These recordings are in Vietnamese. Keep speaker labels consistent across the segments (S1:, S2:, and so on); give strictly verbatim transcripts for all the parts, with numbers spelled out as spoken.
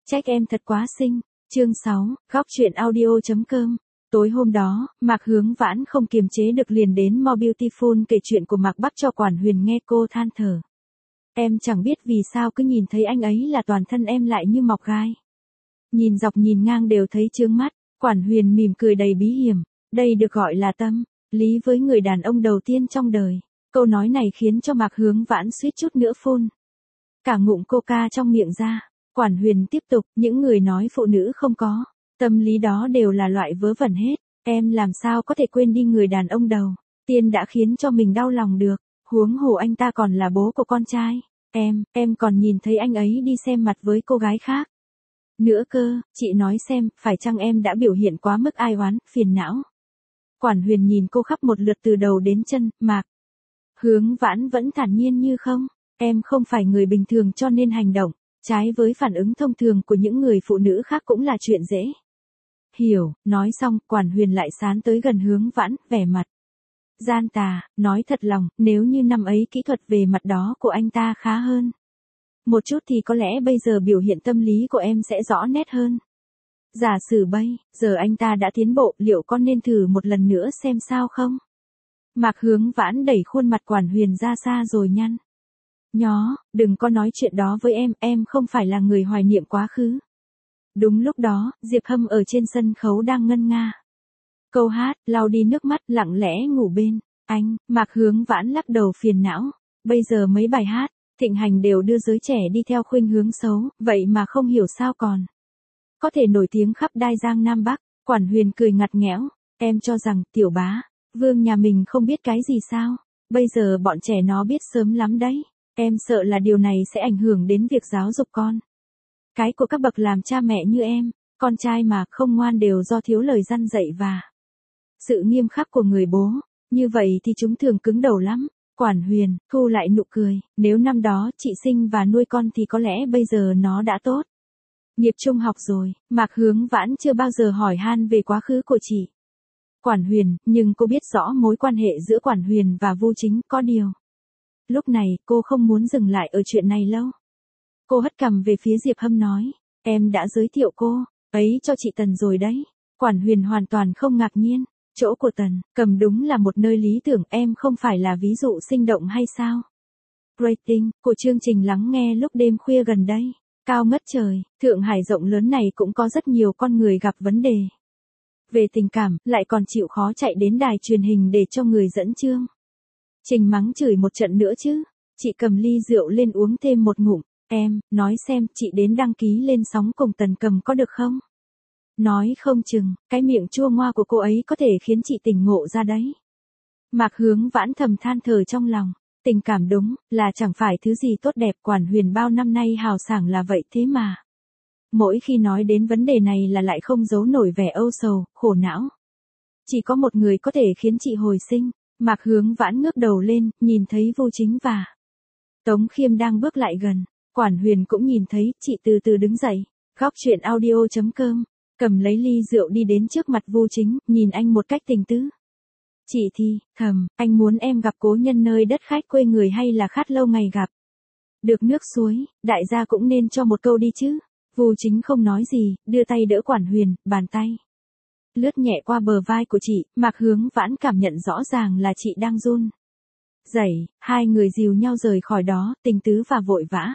S1: Trách em thật quá xinh. Chương sáu, góc truyện audio chấm com. Tối hôm đó, Mạc Hướng Vãn không kiềm chế được liền đến More Beautiful kể chuyện của Mạc Bắc cho Quản Huyền nghe. Cô than thở. Em chẳng biết vì sao cứ nhìn thấy anh ấy là toàn thân em lại như mọc gai. Nhìn dọc nhìn ngang đều thấy chướng mắt. Quản Huyền mỉm cười đầy bí hiểm. Đây được gọi là tâm lý với người đàn ông đầu tiên trong đời. Câu nói này khiến cho Mạc Hướng Vãn suýt chút nữa phun cả ngụm coca trong miệng ra. Quản Huyền tiếp tục, những người nói phụ nữ không có tâm lý đó đều là loại vớ vẩn hết. Em làm sao có thể quên đi người đàn ông đầu tiên đã khiến cho mình đau lòng được. Huống hồ anh ta còn là bố của con trai em, em còn nhìn thấy anh ấy đi xem mặt với cô gái khác nữa cơ. Chị nói xem, phải chăng em đã biểu hiện quá mức ai oán, phiền não? Quản Huyền nhìn cô khắp một lượt từ đầu đến chân. Mạc Hướng Vãn vẫn thản nhiên như không. Em không phải người bình thường cho nên hành động trái với phản ứng thông thường của những người phụ nữ khác cũng là chuyện dễ hiểu. Nói xong, Quản Huyền lại sán tới gần Hướng Vãn, vẻ mặt gian tà, nói thật lòng, nếu như năm ấy kỹ thuật về mặt đó của anh ta khá hơn một chút thì có lẽ bây giờ biểu hiện tâm lý của em sẽ rõ nét hơn. Giả sử bây giờ anh ta đã tiến bộ, liệu con nên thử một lần nữa xem sao không? Mạc Hướng Vãn đẩy khuôn mặt Quản Huyền ra xa rồi nhăn nhó, đừng có nói chuyện đó với em, em không phải là người hoài niệm quá khứ. Đúng lúc đó, Diệp Hâm ở trên sân khấu đang ngân nga câu hát, lau đi nước mắt, lặng lẽ ngủ bên anh. Mạc Hướng Vãn lắc đầu phiền não. Bây giờ mấy bài hát thịnh hành đều đưa giới trẻ đi theo khuynh hướng xấu, vậy mà không hiểu sao còn có thể nổi tiếng khắp Đai Giang Nam Bắc. Quản Huyền cười ngặt nghẽo. Em cho rằng tiểu bá vương nhà mình không biết cái gì sao? Bây giờ bọn trẻ nó biết sớm lắm đấy. Em sợ là điều này sẽ ảnh hưởng đến việc giáo dục con cái của các bậc làm cha mẹ như em. Con trai mà không ngoan đều do thiếu lời răn dạy và sự nghiêm khắc của người bố. Như vậy thì chúng thường cứng đầu lắm. Quản Huyền thu lại nụ cười. Nếu năm đó chị sinh và nuôi con thì có lẽ bây giờ nó đã tốt nghiệp trung học rồi. Mạc Hướng Vãn chưa bao giờ hỏi han về quá khứ của chị Quản Huyền, nhưng cô biết rõ mối quan hệ giữa Quản Huyền và Vu Chính. Có điều lúc này, cô không muốn dừng lại ở chuyện này lâu. Cô hất cằm về phía Diệp Hâm nói, em đã giới thiệu cô ấy cho chị Tần rồi đấy. Quản Huyền hoàn toàn không ngạc nhiên. Chỗ của Tần Cầm đúng là một nơi lý tưởng, em không phải là ví dụ sinh động hay sao? Rating của chương trình lắng nghe lúc đêm khuya gần đây cao ngất trời. Thượng Hải rộng lớn này cũng có rất nhiều con người gặp vấn đề về tình cảm, lại còn chịu khó chạy đến đài truyền hình để cho người dẫn chương trình mắng chửi một trận nữa chứ. Chị cầm ly rượu lên uống thêm một ngụm. Em, nói xem, chị đến đăng ký lên sóng cùng Tần Cầm có được không? Nói không chừng, cái miệng chua ngoa của cô ấy có thể khiến chị tỉnh ngộ ra đấy. Mạc Hướng Vãn thầm than thở trong lòng. Tình cảm đúng là chẳng phải thứ gì tốt đẹp. Quản Huyền bao năm nay hào sảng là vậy thế mà mỗi khi nói đến vấn đề này là lại không giấu nổi vẻ âu sầu, khổ não. Chỉ có một người có thể khiến chị hồi sinh. Mạc Hướng Vãn ngước đầu lên, nhìn thấy Vu Chính và Tống Khiêm đang bước lại gần. Quản Huyền cũng nhìn thấy, chị từ từ đứng dậy. Góc truyện audio chấm com, cầm lấy ly rượu đi đến trước mặt Vu Chính, nhìn anh một cách tình tứ. Chị thì, thầm, anh muốn em gặp cố nhân nơi đất khách quê người hay là khát lâu ngày gặp được nước suối, đại gia cũng nên cho một câu đi chứ. Vu Chính không nói gì, đưa tay đỡ Quản Huyền, bàn tay lướt nhẹ qua bờ vai của chị. Mạc Hướng Vãn cảm nhận rõ ràng là chị đang run rẩy. Hai người dìu nhau rời khỏi đó, tình tứ và vội vã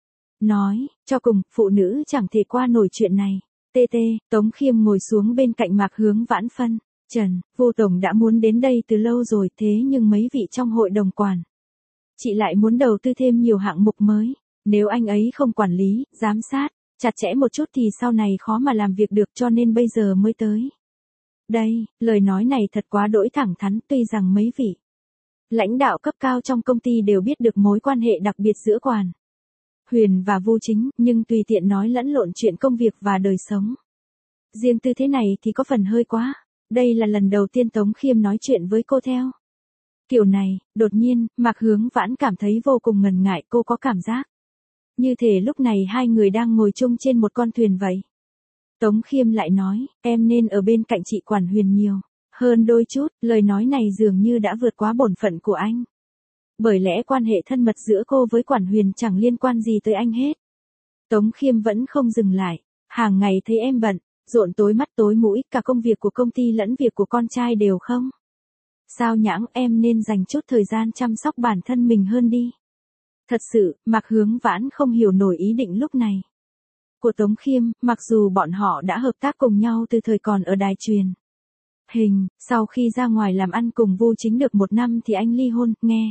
S1: nói, cho cùng, phụ nữ chẳng thể qua nổi chuyện này. Tê tê, Tống Khiêm ngồi xuống bên cạnh Mạc Hướng Vãn phân trần, Vu tổng đã muốn đến đây từ lâu rồi, thế nhưng mấy vị trong hội đồng quản chị lại muốn đầu tư thêm nhiều hạng mục mới. Nếu anh ấy không quản lý, giám sát chặt chẽ một chút thì sau này khó mà làm việc được, cho nên bây giờ mới tới đây. Lời nói này thật quá đỗi thẳng thắn. Tuy rằng mấy vị lãnh đạo cấp cao trong công ty đều biết được mối quan hệ đặc biệt giữa Quản Huyền và Vu Chính, nhưng tùy tiện nói lẫn lộn chuyện công việc và đời sống riêng tư thế này thì có phần hơi quá. Đây là lần đầu tiên Tống Khiêm nói chuyện với cô theo kiểu này. Đột nhiên, Mạc Hướng Vãn cảm thấy vô cùng ngần ngại. Cô có cảm giác như thể lúc này hai người đang ngồi chung trên một con thuyền vậy. Tống Khiêm lại nói, em nên ở bên cạnh chị Quản Huyền nhiều hơn đôi chút. Lời nói này dường như đã vượt quá bổn phận của anh. Bởi lẽ quan hệ thân mật giữa cô với Quản Huyền chẳng liên quan gì tới anh hết. Tống Khiêm vẫn không dừng lại, hàng ngày thấy em bận, rộn tối mắt tối mũi, cả công việc của công ty lẫn việc của con trai đều không. Sao nhãng, em nên dành chút thời gian chăm sóc bản thân mình hơn đi. Thật sự, Mạc Hướng Vãn không hiểu nổi ý định lúc này của Tống Khiêm, mặc dù bọn họ đã hợp tác cùng nhau từ thời còn ở đài truyền hình, sau khi ra ngoài làm ăn cùng Vu Chính được một năm thì anh ly hôn, nghe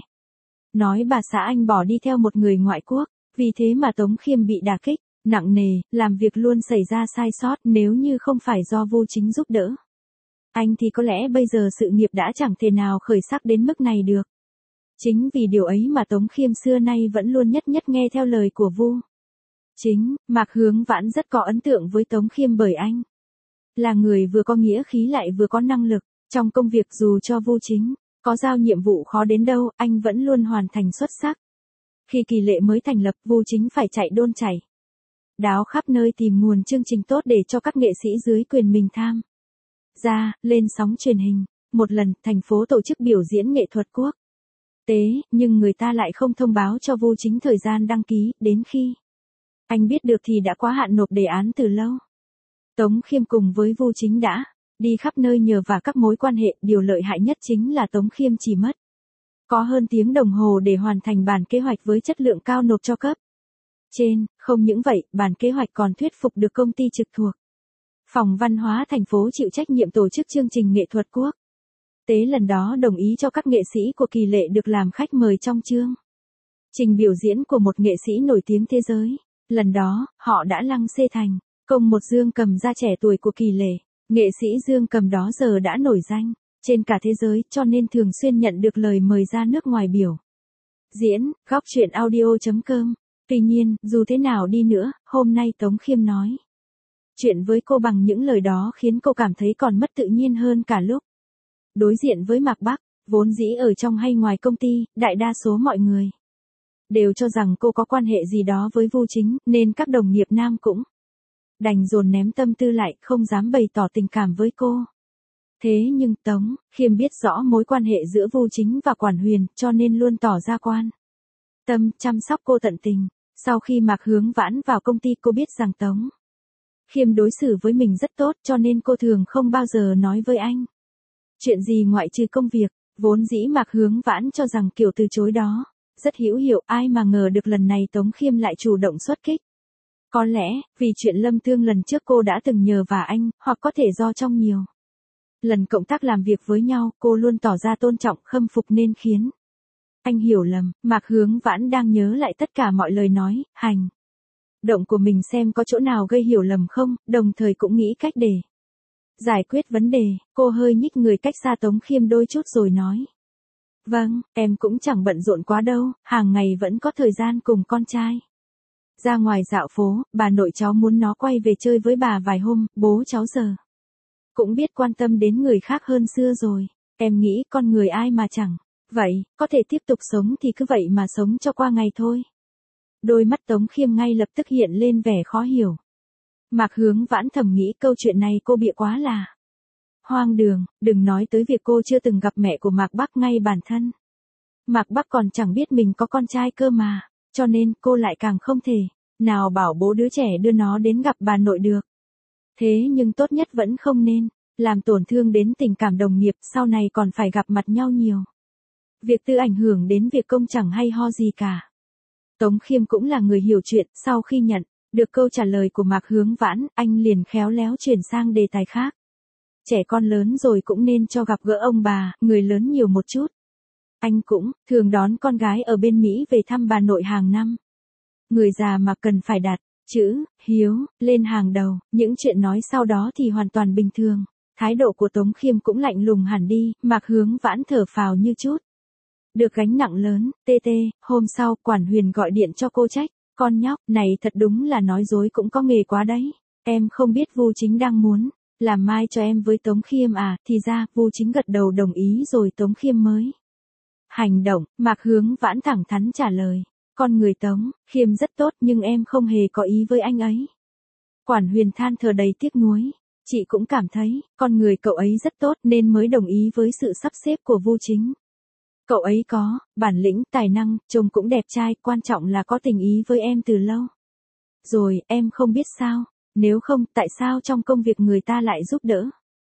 S1: nói bà xã anh bỏ đi theo một người ngoại quốc, vì thế mà Tống Khiêm bị đả kích nặng nề, làm việc luôn xảy ra sai sót, nếu như không phải do Vu Chính giúp đỡ anh thì có lẽ bây giờ sự nghiệp đã chẳng thể nào khởi sắc đến mức này được. Chính vì điều ấy mà Tống Khiêm xưa nay vẫn luôn nhất nhất nghe theo lời của Vu Chính. Mạc Hướng Vãn rất có ấn tượng với Tống Khiêm bởi anh là người vừa có nghĩa khí lại vừa có năng lực, trong công việc dù cho Vu Chính có giao nhiệm vụ khó đến đâu, anh vẫn luôn hoàn thành xuất sắc. Khi Kỳ Lệ mới thành lập, Vu Chính phải chạy đôn chảy đáo khắp nơi tìm nguồn chương trình tốt để cho các nghệ sĩ dưới quyền mình tham gia lên sóng truyền hình. Một lần, thành phố tổ chức biểu diễn nghệ thuật quốc tế, nhưng người ta lại không thông báo cho Vu Chính thời gian đăng ký, đến khi anh biết được thì đã quá hạn nộp đề án từ lâu. Tống Khiêm cùng với Vu Chính đã đi khắp nơi nhờ vả các mối quan hệ, điều lợi hại nhất chính là Tống Khiêm chỉ mất có hơn tiếng đồng hồ để hoàn thành bản kế hoạch với chất lượng cao nộp cho cấp trên. Không những vậy, bản kế hoạch còn thuyết phục được công ty trực thuộc Phòng Văn hóa thành phố chịu trách nhiệm tổ chức chương trình nghệ thuật quốc tế lần đó đồng ý cho các nghệ sĩ của Kỳ Lệ được làm khách mời trong chương trình biểu diễn của một nghệ sĩ nổi tiếng thế giới. Lần đó, họ đã lăng xê thành công một Dương Cầm gia trẻ tuổi của Kỳ Lệ. Nghệ sĩ Dương Cầm đó giờ đã nổi danh trên cả thế giới, cho nên thường xuyên nhận được lời mời ra nước ngoài biểu diễn. Góc truyện audio chấm com. Tuy nhiên, dù thế nào đi nữa, hôm nay Tống Khiêm nói chuyện với cô bằng những lời đó khiến cô cảm thấy còn mất tự nhiên hơn cả lúc đối diện với Mạc Bắc. Vốn dĩ ở trong hay ngoài công ty, đại đa số mọi người đều cho rằng cô có quan hệ gì đó với Vu Chính, nên các đồng nghiệp nam cũng đành dồn ném tâm tư lại, không dám bày tỏ tình cảm với cô. Thế nhưng Tống Khiêm biết rõ mối quan hệ giữa Vu Chính và Quản Huyền, cho nên luôn tỏ ra quan tâm, chăm sóc cô tận tình. Sau khi Mạc Hướng Vãn vào công ty, cô biết rằng Tống Khiêm đối xử với mình rất tốt, cho nên cô thường không bao giờ nói với anh chuyện gì ngoại trừ công việc. Vốn dĩ Mạc Hướng Vãn cho rằng kiểu từ chối đó rất hữu hiệu, ai mà ngờ được lần này Tống Khiêm lại chủ động xuất kích. Có lẽ, vì chuyện Lâm Thương lần trước cô đã từng nhờ vả anh, hoặc có thể do trong nhiều lần cộng tác làm việc với nhau, cô luôn tỏ ra tôn trọng, khâm phục nên khiến anh hiểu lầm. Mạc Hướng Vãn đang nhớ lại tất cả mọi lời nói, hành động của mình xem có chỗ nào gây hiểu lầm không, đồng thời cũng nghĩ cách để giải quyết vấn đề. Cô hơi nhích người cách xa Tống Khiêm đôi chút rồi nói: Vâng, em cũng chẳng bận rộn quá đâu, hàng ngày vẫn có thời gian cùng con trai ra ngoài dạo phố. Bà nội cháu muốn nó quay về chơi với bà vài hôm, bố cháu giờ cũng biết quan tâm đến người khác hơn xưa rồi. Em nghĩ con người ai mà chẳng vậy, có thể tiếp tục sống thì cứ vậy mà sống cho qua ngày thôi. Đôi mắt Tống Khiêm ngay lập tức hiện lên vẻ khó hiểu. Mạc Hướng Vãn thầm nghĩ câu chuyện này cô bịa quá là hoang đường, đừng nói tới việc cô chưa từng gặp mẹ của Mạc Bắc, ngay bản thân Mạc Bắc còn chẳng biết mình có con trai cơ mà, cho nên cô lại càng không thể nào bảo bố đứa trẻ đưa nó đến gặp bà nội được. Thế nhưng tốt nhất vẫn không nên làm tổn thương đến tình cảm đồng nghiệp, sau này còn phải gặp mặt nhau nhiều. Việc tư ảnh hưởng đến việc công chẳng hay ho gì cả. Tống Khiêm cũng là người hiểu chuyện, sau khi nhận được câu trả lời của Mạc Hướng Vãn, anh liền khéo léo chuyển sang đề tài khác. Trẻ con lớn rồi cũng nên cho gặp gỡ ông bà, người lớn nhiều một chút. Anh cũng thường đón con gái ở bên Mỹ về thăm bà nội hàng năm. Người già mà cần phải đặt chữ hiếu lên hàng đầu, những chuyện nói sau đó thì hoàn toàn bình thường. Thái độ của Tống Khiêm cũng lạnh lùng hẳn đi. Mạc Hướng Vãn thở phào như chút được gánh nặng lớn. Tê tê, hôm sau, Quản Huyền gọi điện cho cô trách: Con nhóc này thật đúng là nói dối cũng có nghề quá đấy. Em không biết Vu Chính đang muốn làm mai cho em với Tống Khiêm à? Thì ra, Vu Chính gật đầu đồng ý rồi Tống Khiêm mới hành động. Mạc Hướng Vãn thẳng thắn trả lời: Con người Tống Khiêm rất tốt, nhưng em không hề có ý với anh ấy. Quản Huyền than thở đầy tiếc nuối: Chị cũng cảm thấy con người cậu ấy rất tốt nên mới đồng ý với sự sắp xếp của Vu Chính. Cậu ấy có bản lĩnh, tài năng, trông cũng đẹp trai, quan trọng là có tình ý với em từ lâu. Rồi, em không biết sao? Nếu không, tại sao trong công việc người ta lại giúp đỡ?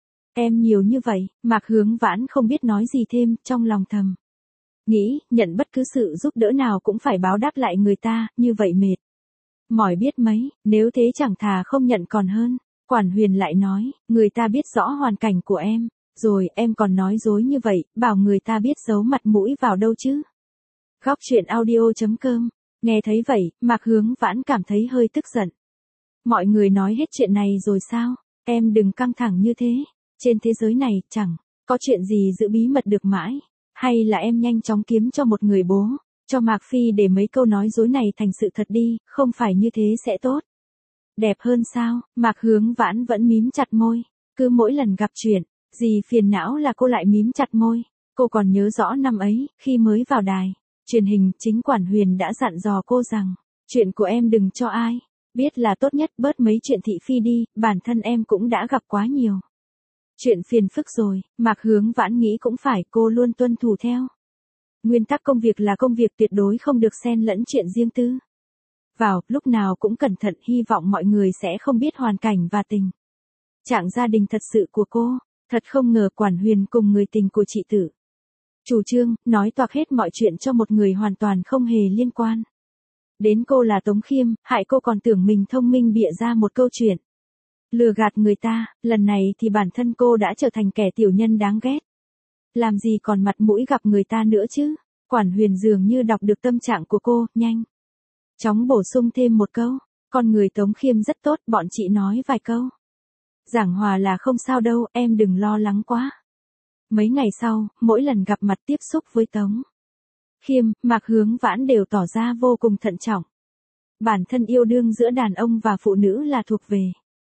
S1: Em nhiều như vậy, Mạc Hướng Vãn không biết nói gì thêm, trong lòng thầm. Nghĩ, nhận bất cứ sự giúp đỡ nào cũng phải báo đáp lại người ta, như vậy mệt. Mỏi biết mấy, nếu thế chẳng thà không nhận còn hơn. Quản Huyền lại nói, người ta biết rõ hoàn cảnh của em, rồi em còn nói dối như vậy, bảo người ta biết giấu mặt mũi vào đâu chứ. Góc truyện audio.com, nghe thấy vậy, Mạc Hướng Vãn cảm thấy hơi tức giận. Mọi người nói hết chuyện này rồi sao, em đừng căng thẳng như thế, trên thế giới này chẳng có chuyện gì giữ bí mật được mãi, hay là em nhanh chóng kiếm cho một người bố, cho Mạc Phi để mấy câu nói dối này thành sự thật đi, không phải như thế sẽ tốt. Đẹp hơn sao, Mạc Hướng Vãn vẫn mím chặt môi, cứ mỗi lần gặp chuyện, gì phiền não là cô lại mím chặt môi. Cô còn nhớ rõ năm ấy, khi mới vào đài truyền hình, chính Quản Huyền đã dặn dò cô rằng, chuyện của em đừng cho ai biết là tốt nhất, bớt mấy chuyện thị phi đi, bản thân em cũng đã gặp quá nhiều chuyện phiền phức rồi. Mạc Hướng Vãn nghĩ cũng phải, cô luôn tuân thủ theo nguyên tắc công việc là công việc, tuyệt đối không được xen lẫn chuyện riêng tư vào, lúc nào cũng cẩn thận, hy vọng mọi người sẽ không biết hoàn cảnh và tình trạng gia đình thật sự của cô. Thật không ngờ Quản Huyền cùng người tình của chị Tử chủ trương, nói toạc hết mọi chuyện cho một người hoàn toàn không hề liên quan đến cô là Tống Khiêm, hại cô còn tưởng mình thông minh bịa ra một câu chuyện lừa gạt người ta, lần này thì bản thân cô đã trở thành kẻ tiểu nhân đáng ghét. Làm gì còn mặt mũi gặp người ta nữa chứ. Quản Huyền dường như đọc được tâm trạng của cô, nhanh chóng bổ sung thêm một câu, con người Tống Khiêm rất tốt, bọn chị nói vài câu giảng hòa là không sao đâu, em đừng lo lắng quá. Mấy ngày sau, mỗi lần gặp mặt tiếp xúc với Tống Khiêm, Mạc Hướng Vãn đều tỏ ra vô cùng thận trọng. Bản thân yêu đương giữa đàn ông và phụ nữ là thuộc về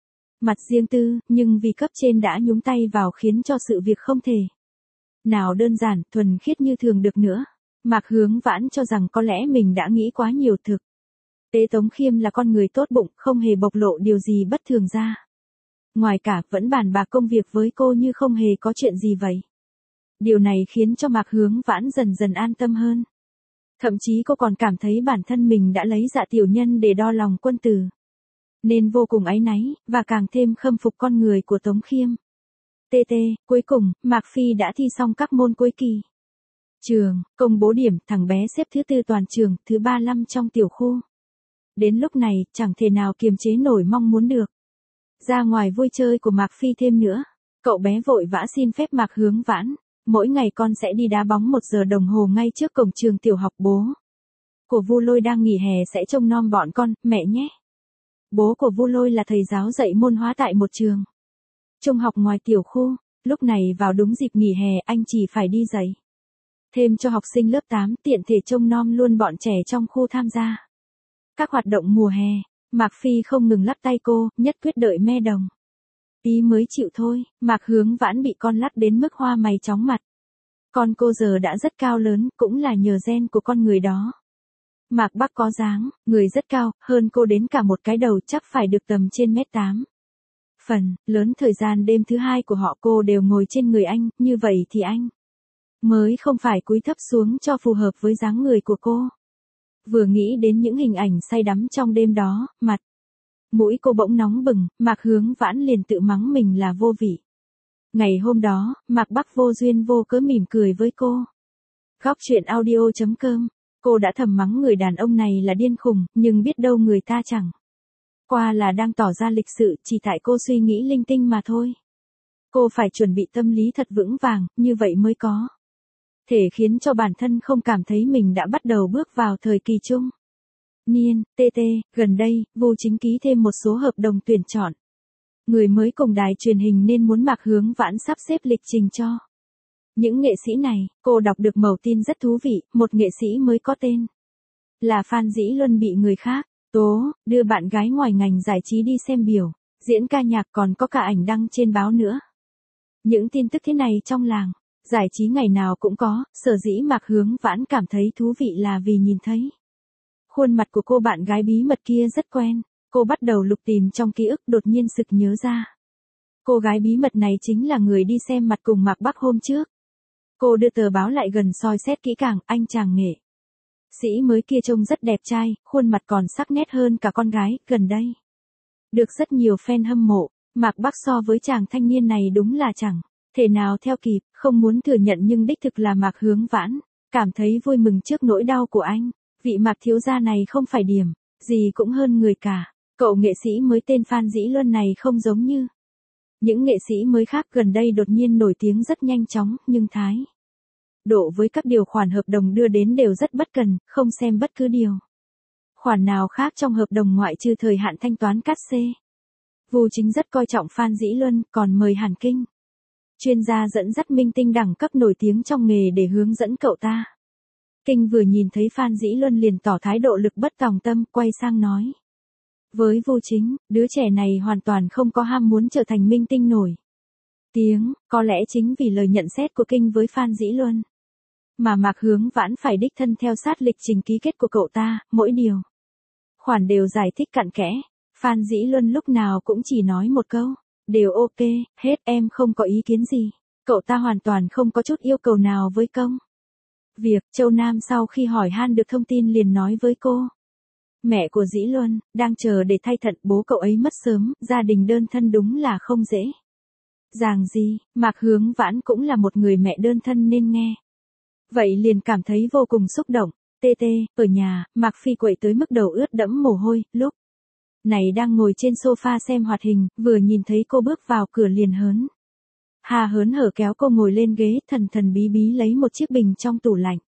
S1: mặt riêng tư, nhưng vì cấp trên đã nhúng tay vào khiến cho sự việc không thể nào đơn giản, thuần khiết như thường được nữa. Mạc Hướng Vãn cho rằng có lẽ mình đã nghĩ quá nhiều. Thực tế Tống Khiêm là con người tốt bụng, không hề bộc lộ điều gì bất thường ra. Ngoài cả, vẫn bàn bạc công việc với cô như không hề có chuyện gì vậy. Điều này khiến cho Mạc Hướng Vãn dần dần an tâm hơn. Thậm chí cô còn cảm thấy bản thân mình đã lấy dạ tiểu nhân để đo lòng quân tử, nên vô cùng áy náy, và càng thêm khâm phục con người của Tống Khiêm. tê tê, cuối cùng, Mạc Phi đã thi xong các môn cuối kỳ. Trường, công bố điểm, thằng bé xếp thứ tư toàn trường, thứ ba mươi lăm trong tiểu khu. Đến lúc này, chẳng thể nào kiềm chế nổi mong muốn được ra ngoài vui chơi của Mạc Phi thêm nữa. Cậu bé vội vã xin phép Mạc Hướng Vãn, mỗi ngày con sẽ đi đá bóng một giờ đồng hồ ngay trước cổng trường tiểu học, bố của Vu Lôi đang nghỉ hè sẽ trông nom bọn con, mẹ nhé. Bố của Vu Lôi là thầy giáo dạy môn hóa tại một trường trung học ngoài tiểu khu. Lúc này vào đúng dịp nghỉ hè, anh chỉ phải đi dạy thêm cho học sinh lớp tám, tiện thể trông nom luôn bọn trẻ trong khu tham gia các hoạt động mùa hè. Mạc Phi không ngừng lắc tay cô, nhất quyết đợi me đồng ý mới chịu thôi. Mạc Hướng Vãn bị con lắc đến mức hoa mày chóng mặt. Con cô giờ đã rất cao lớn, cũng là nhờ gen của con người đó. Mạc Bắc có dáng, người rất cao, hơn cô đến cả một cái đầu, chắc phải được tầm trên mét tám. Phần lớn thời gian đêm thứ hai của họ cô đều ngồi trên người anh, như vậy thì anh mới không phải cúi thấp xuống cho phù hợp với dáng người của cô. Vừa nghĩ đến những hình ảnh say đắm trong đêm đó, mặt mũi cô bỗng nóng bừng, Mạc Hướng Vãn liền tự mắng mình là vô vị. Ngày hôm đó, Mạc Bắc vô duyên vô cớ mỉm cười với cô. Góc truyện audio.com, cô đã thầm mắng người đàn ông này là điên khùng, nhưng biết đâu người ta chẳng qua là đang tỏ ra lịch sự, chỉ tại cô suy nghĩ linh tinh mà thôi. Cô phải chuẩn bị tâm lý thật vững vàng, như vậy mới có thể khiến cho bản thân không cảm thấy mình đã bắt đầu bước vào thời kỳ trung niên. tê tê, gần đây, Vu Chính ký thêm một số hợp đồng tuyển chọn người mới cùng đài truyền hình, nên muốn Mạc Hướng Vãn sắp xếp lịch trình cho những nghệ sĩ này. Cô đọc được mẩu tin rất thú vị, một nghệ sĩ mới có tên là Phan Dĩ Luân bị người khác tố đưa bạn gái ngoài ngành giải trí đi xem biểu diễn ca nhạc, còn có cả ảnh đăng trên báo nữa. Những tin tức thế này trong làng giải trí ngày nào cũng có, sở dĩ Mạc Hướng Vãn cảm thấy thú vị là vì nhìn thấy khuôn mặt của cô bạn gái bí mật kia rất quen. Cô bắt đầu lục tìm trong ký ức, đột nhiên sực nhớ ra. Cô gái bí mật này chính là người đi xem mặt cùng Mạc Bắc hôm trước. Cô đưa tờ báo lại gần soi xét kỹ càng, anh chàng nghệ Sĩ mới kia trông rất đẹp trai, khuôn mặt còn sắc nét hơn cả con gái, gần đây. Được rất nhiều fan hâm mộ, Mạc Bắc so với chàng thanh niên này đúng là chẳng thể nào theo kịp, không muốn thừa nhận nhưng đích thực là Mạc Hướng Vãn, cảm thấy vui mừng trước nỗi đau của anh. Vị Mạc thiếu gia này không phải điểm, gì cũng hơn người cả. Cậu nghệ sĩ mới tên Phan Dĩ Luân này không giống như những nghệ sĩ mới khác gần đây đột nhiên nổi tiếng rất nhanh chóng, nhưng thái độ với các điều khoản hợp đồng đưa đến đều rất bất cần, không xem bất cứ điều khoản nào khác trong hợp đồng ngoại trừ thời hạn thanh toán cát xê. Vu Chính rất coi trọng Phan Dĩ Luân, còn mời Hàn Kinh, chuyên gia dẫn dắt minh tinh đẳng cấp nổi tiếng trong nghề để hướng dẫn cậu ta. Kinh vừa nhìn thấy Phan Dĩ Luân liền tỏ thái độ lực bất tòng tâm, quay sang nói với Vu Chính, đứa trẻ này hoàn toàn không có ham muốn trở thành minh tinh nổi tiếng, có lẽ chính vì lời nhận xét của Kinh với Phan Dĩ Luân mà Mạc Hướng Vãn phải đích thân theo sát lịch trình ký kết của cậu ta, mỗi điều khoản đều giải thích cặn kẽ. Phan Dĩ Luân lúc nào cũng chỉ nói một câu, đều ok, hết, em không có ý kiến gì. Cậu ta hoàn toàn không có chút yêu cầu nào với công việc. Châu Nam sau khi hỏi han được thông tin liền nói với cô mẹ của Dĩ Luân, đang chờ để thay thận, bố cậu ấy mất sớm, gia đình đơn thân đúng là không dễ dàng gì. Mạc Hướng Vãn cũng là một người mẹ đơn thân nên nghe vậy liền cảm thấy vô cùng xúc động. Tê tê, ở nhà, Mạc Phi quậy tới mức đầu ướt đẫm mồ hôi, lúc này đang ngồi trên sofa xem hoạt hình, vừa nhìn thấy cô bước vào cửa liền hớn hà hớn hở kéo cô ngồi lên ghế, thần thần bí bí lấy một chiếc bình trong tủ lạnh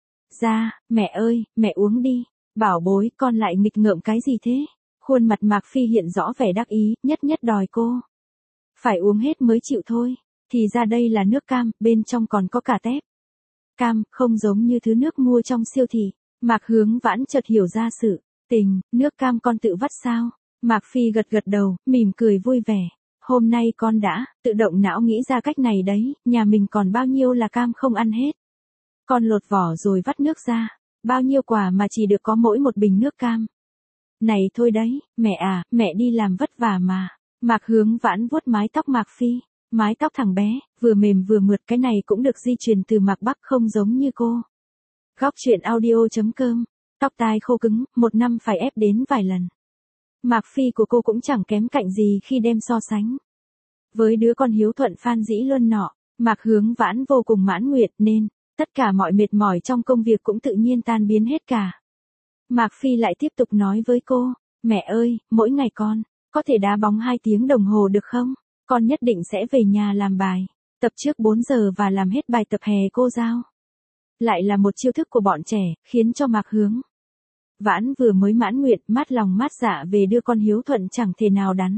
S1: ra, mẹ ơi, mẹ uống đi. Bảo bối, con lại nghịch ngợm cái gì thế? Khuôn mặt Mạc Phi hiện rõ vẻ đắc ý, nhất nhất đòi cô phải uống hết mới chịu thôi. Thì ra đây là nước cam, bên trong còn có cả tép cam, không giống như thứ nước mua trong siêu thị. Mạc Hướng Vãn chợt hiểu ra sự tình, nước cam con tự vắt sao? Mạc Phi gật gật đầu, mỉm cười vui vẻ. Hôm nay con đã tự động não nghĩ ra cách này đấy, nhà mình còn bao nhiêu là cam không ăn hết. Con lột vỏ rồi vắt nước ra. Bao nhiêu quả mà chỉ được có mỗi một bình nước cam. Này thôi đấy, mẹ à, mẹ đi làm vất vả mà. Mạc Hướng Vãn vuốt mái tóc Mạc Phi, mái tóc thẳng bé, vừa mềm vừa mượt, cái này cũng được di truyền từ Mạc Bắc, không giống như cô. Góc truyện audio chấm com, tóc tai khô cứng, một năm phải ép đến vài lần. Mạc Phi của cô cũng chẳng kém cạnh gì khi đem so sánh với đứa con hiếu thuận Phan Dĩ Luân nọ. Mạc Hướng Vãn vô cùng mãn nguyện nên tất cả mọi mệt mỏi trong công việc cũng tự nhiên tan biến hết cả. Mạc Phi lại tiếp tục nói với cô, mẹ ơi, mỗi ngày con có thể đá bóng hai tiếng đồng hồ được không? Con nhất định sẽ về nhà làm bài tập trước bốn giờ và làm hết bài tập hè cô giao. Lại là một chiêu thức của bọn trẻ, khiến cho Mạc Hướng Vãn vừa mới mãn nguyện, mát lòng mát dạ về đưa con hiếu thuận chẳng thể nào đắn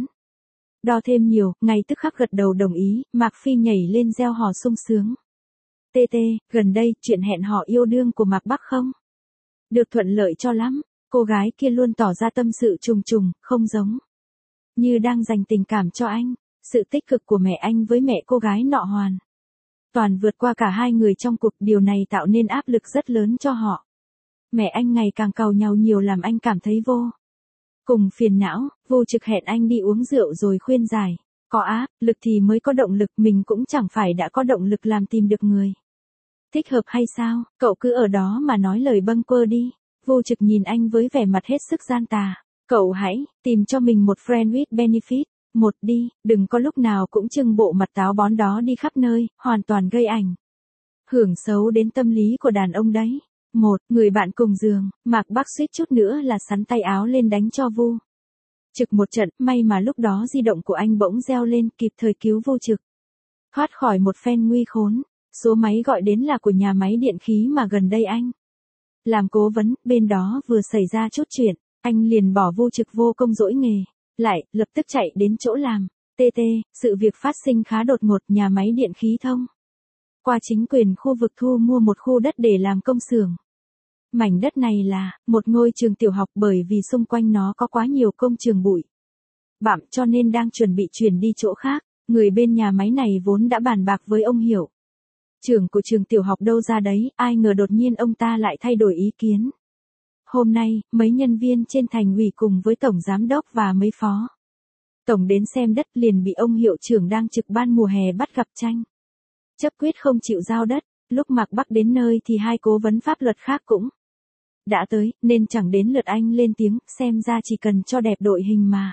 S1: đo thêm nhiều, ngay tức khắc gật đầu đồng ý. Mạc Phi nhảy lên reo hò sung sướng. Tê tê, gần đây, chuyện hẹn hò yêu đương của Mạc Bắc không được thuận lợi cho lắm. Cô gái kia luôn tỏ ra tâm sự trùng trùng, không giống như đang dành tình cảm cho anh. Sự tích cực của mẹ anh với mẹ cô gái nọ hoàn toàn vượt qua cả hai người trong cuộc, điều này tạo nên áp lực rất lớn cho họ. Mẹ anh ngày càng càu nhàu nhiều làm anh cảm thấy vô cùng phiền não. Vô Trực hẹn anh đi uống rượu rồi khuyên giải, có áp lực thì mới có động lực, mình cũng chẳng phải đã có động lực làm tìm được người thích hợp hay sao, cậu cứ ở đó mà nói lời bâng quơ đi. Vô Trực nhìn anh với vẻ mặt hết sức gian tà. Cậu hãy tìm cho mình một friend with benefit, một đi, đừng có lúc nào cũng trưng bộ mặt táo bón đó đi khắp nơi, hoàn toàn gây ảnh hưởng xấu đến tâm lý của đàn ông đấy. Một, người bạn cùng giường, Mạc Bắc suýt chút nữa là sắn tay áo lên đánh cho Vu Trực một trận, may mà lúc đó di động của anh bỗng reo lên, kịp thời cứu Vu Trực thoát khỏi một phen nguy khốn. Số máy gọi đến là của nhà máy điện khí mà gần đây anh làm cố vấn, bên đó vừa xảy ra chút chuyện, anh liền bỏ Vu Trực vô công dỗi nghề lại, lập tức chạy đến chỗ làm. Tê tê, sự việc phát sinh khá đột ngột, nhà máy điện khí thông qua chính quyền khu vực thu mua một khu đất để làm công xưởng. Mảnh đất này là một ngôi trường tiểu học, bởi vì xung quanh nó có quá nhiều công trường bụi bặm cho nên đang chuẩn bị chuyển đi chỗ khác. Người bên nhà máy này vốn đã bàn bạc với ông Hiểu, trưởng của trường tiểu học đâu ra đấy, ai ngờ đột nhiên ông ta lại thay đổi ý kiến. Hôm nay, mấy nhân viên trên thành ủy cùng với tổng giám đốc và mấy phó tổng đến xem đất liền bị ông hiệu trưởng đang trực ban mùa hè bắt gặp tranh chấp quyết không chịu giao đất. Lúc Mạc Bắc đến nơi thì hai cố vấn pháp luật khác cũng đã tới, nên chẳng đến lượt anh lên tiếng, xem ra chỉ cần cho đẹp đội hình mà.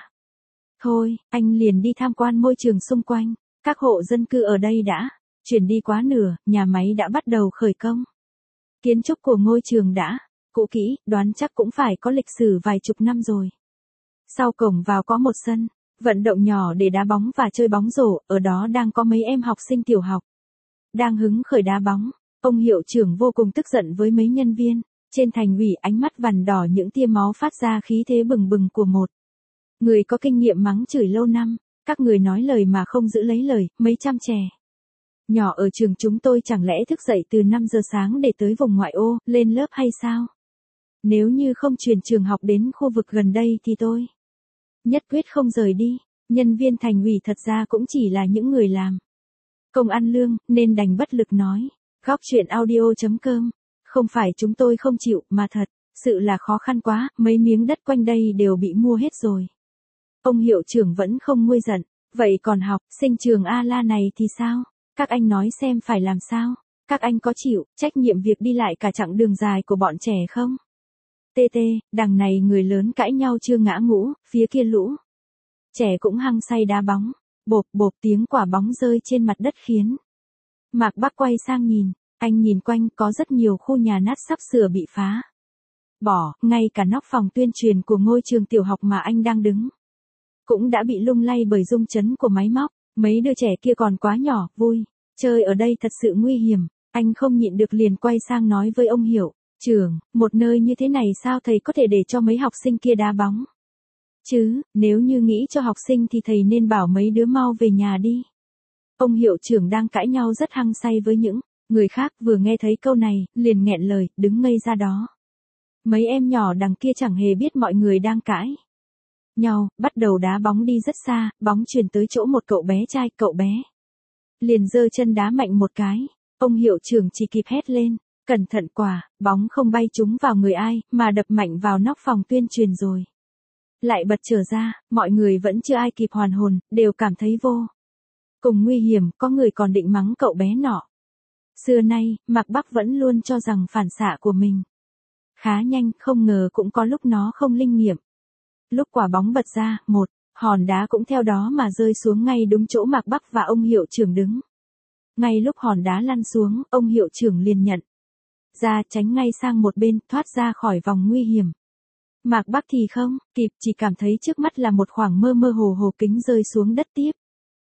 S1: Thôi, anh liền đi tham quan môi trường xung quanh, các hộ dân cư ở đây đã chuyển đi quá nửa, nhà máy đã bắt đầu khởi công. Kiến trúc của ngôi trường đã cũ kỹ, đoán chắc cũng phải có lịch sử vài chục năm rồi. Sau cổng vào có một sân vận động nhỏ để đá bóng và chơi bóng rổ, ở đó đang có mấy em học sinh tiểu học đang hứng khởi đá bóng. Ông hiệu trưởng vô cùng tức giận với mấy nhân viên trên thành ủy, ánh mắt vằn đỏ những tia máu phát ra khí thế bừng bừng của một người có kinh nghiệm mắng chửi lâu năm. Các người nói lời mà không giữ lấy lời, mấy trăm trẻ nhỏ ở trường chúng tôi chẳng lẽ thức dậy từ năm giờ sáng để tới vùng ngoại ô, lên lớp hay sao? Nếu như không chuyển trường học đến khu vực gần đây thì tôi nhất quyết không rời đi. Nhân viên thành ủy thật ra cũng chỉ là những người làm công ăn lương, nên đành bất lực nói. Góc chuyện audio chấm com. Không phải chúng tôi không chịu, mà thật sự là khó khăn quá, mấy miếng đất quanh đây đều bị mua hết rồi. Ông hiệu trưởng vẫn không nguôi giận. Vậy còn học sinh trường A-la này thì sao? Các anh nói xem phải làm sao? Các anh có chịu trách nhiệm việc đi lại cả chặng đường dài của bọn trẻ không? tê tê, đằng này người lớn cãi nhau chưa ngã ngũ, phía kia lũ trẻ cũng hăng say đá bóng. Bộp bộp tiếng quả bóng rơi trên mặt đất khiến Mạc Bắc quay sang nhìn. Anh nhìn quanh, có rất nhiều khu nhà nát sắp sửa bị phá bỏ, ngay cả nóc phòng tuyên truyền của ngôi trường tiểu học mà anh đang đứng cũng đã bị lung lay bởi rung chấn của máy móc. Mấy đứa trẻ kia còn quá nhỏ, vui chơi ở đây thật sự nguy hiểm. Anh không nhịn được liền quay sang nói với ông hiệu trưởng, một nơi như thế này sao thầy có thể để cho mấy học sinh kia đá bóng chứ? Nếu như nghĩ cho học sinh thì thầy nên bảo mấy đứa mau về nhà đi. Ông hiệu trưởng đang cãi nhau rất hăng say với những người khác, vừa nghe thấy câu này, liền nghẹn lời, đứng ngây ra đó. Mấy em nhỏ đằng kia chẳng hề biết mọi người đang cãi nhau, bắt đầu đá bóng đi rất xa, bóng truyền tới chỗ một cậu bé trai, cậu bé liền giơ chân đá mạnh một cái. Ông hiệu trưởng chỉ kịp hét lên, cẩn thận, quả bóng không bay trúng vào người ai, mà đập mạnh vào nóc phòng tuyên truyền rồi lại bật trở ra. Mọi người vẫn chưa ai kịp hoàn hồn, đều cảm thấy vô cùng nguy hiểm. Có người còn định mắng cậu bé nọ. Xưa nay, Mạc Bắc vẫn luôn cho rằng phản xạ của mình khá nhanh, không ngờ cũng có lúc nó không linh nghiệm. Lúc quả bóng bật ra, một hòn đá cũng theo đó mà rơi xuống ngay đúng chỗ Mạc Bắc và ông hiệu trưởng đứng. Ngay lúc hòn đá lăn xuống, ông hiệu trưởng liền nhận ra, tránh ngay sang một bên, thoát ra khỏi vòng nguy hiểm. Mạc Bắc thì không kịp, chỉ cảm thấy trước mắt là một khoảng mơ mơ hồ hồ kính rơi xuống đất tiếp.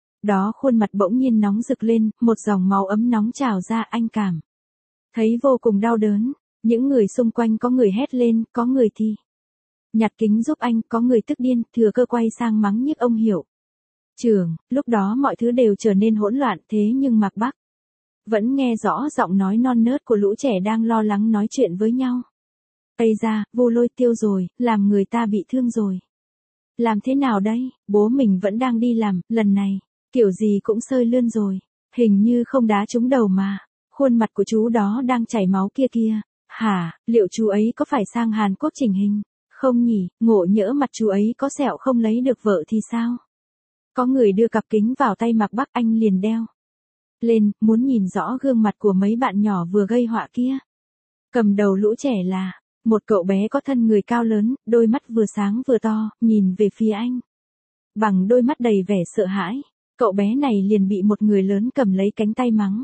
S1: Đó khuôn mặt bỗng nhiên nóng rực lên, một dòng máu ấm nóng trào ra, anh cảm thấy vô cùng đau đớn. Những người xung quanh có người hét lên, có người thì nhặt kính giúp anh, có người tức điên, thừa cơ quay sang mắng nhiếc ông hiệu trưởng. Lúc đó mọi thứ đều trở nên hỗn loạn, thế nhưng Mạc Bắc vẫn nghe rõ giọng nói non nớt của lũ trẻ đang lo lắng nói chuyện với nhau. Ây da, Vu Lôi Tiêu rồi, làm người ta bị thương rồi. Làm thế nào đây, bố mình vẫn đang đi làm, lần này, kiểu gì cũng sơi lươn rồi. Hình như không đá trúng đầu mà. Khuôn mặt của chú đó đang chảy máu kia kia. Hả, liệu chú ấy có phải sang Hàn Quốc chỉnh hình? Không nhỉ, ngộ nhỡ mặt chú ấy có sẹo không lấy được vợ thì sao? Có người đưa cặp kính vào tay Mạc Bắc, anh liền đeo lên, muốn nhìn rõ gương mặt của mấy bạn nhỏ vừa gây họa kia. Cầm đầu lũ trẻ là một cậu bé có thân người cao lớn, đôi mắt vừa sáng vừa to, nhìn về phía anh bằng đôi mắt đầy vẻ sợ hãi. Cậu bé này liền bị một người lớn cầm lấy cánh tay mắng.